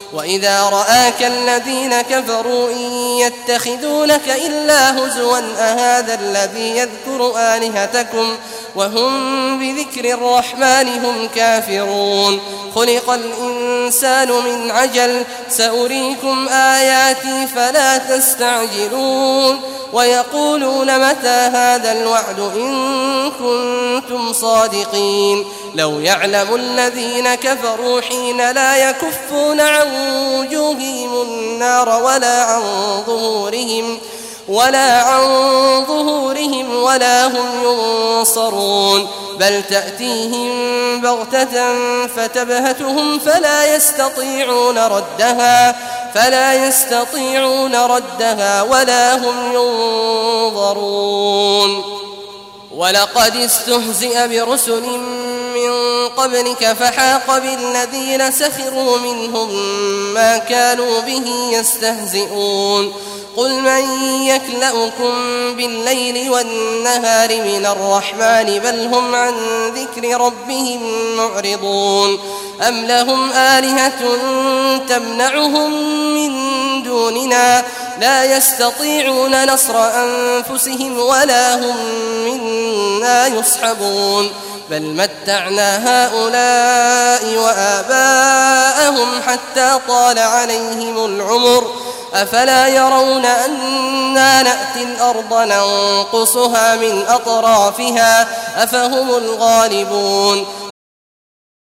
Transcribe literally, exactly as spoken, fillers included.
وإذا رآك الذين كفروا إن يتخذونك إلا هزوا أهذا الذي يذكر آلهتكم وهم بذكر الرحمن هم كافرون خلق الإنسان من عجل سأريكم آياتي فلا تستعجلون ويقولون متى هذا الوعد إن كنتم صادقين لو يعلم الذين كفروا حين لا يكفون عن وجوههم النار ولا عن ظهورهم ولا عن ظهورهم ولا هم ينصرون بل تأتيهم بغتة فتبهتهم فلا يستطيعون ردها فلا يستطيعون ردها ولا هم ينظرون ولقد استهزئ برسل من قبلك فحاق بالذين سخروا منهم ما كانوا به يستهزئون قل من يكلؤكم بالليل والنهار من الرحمن بل هم عن ذكر ربهم معرضون أم لهم آلهة تمنعهم من دوننا لا يستطيعون نصر أنفسهم ولا هم منا يصحبون بل متعنا هؤلاء وآباءهم حتى طال عليهم العمر أفلا يرون أنا نأتي الأرض ننقصها من أطرافها أفهم الغالبون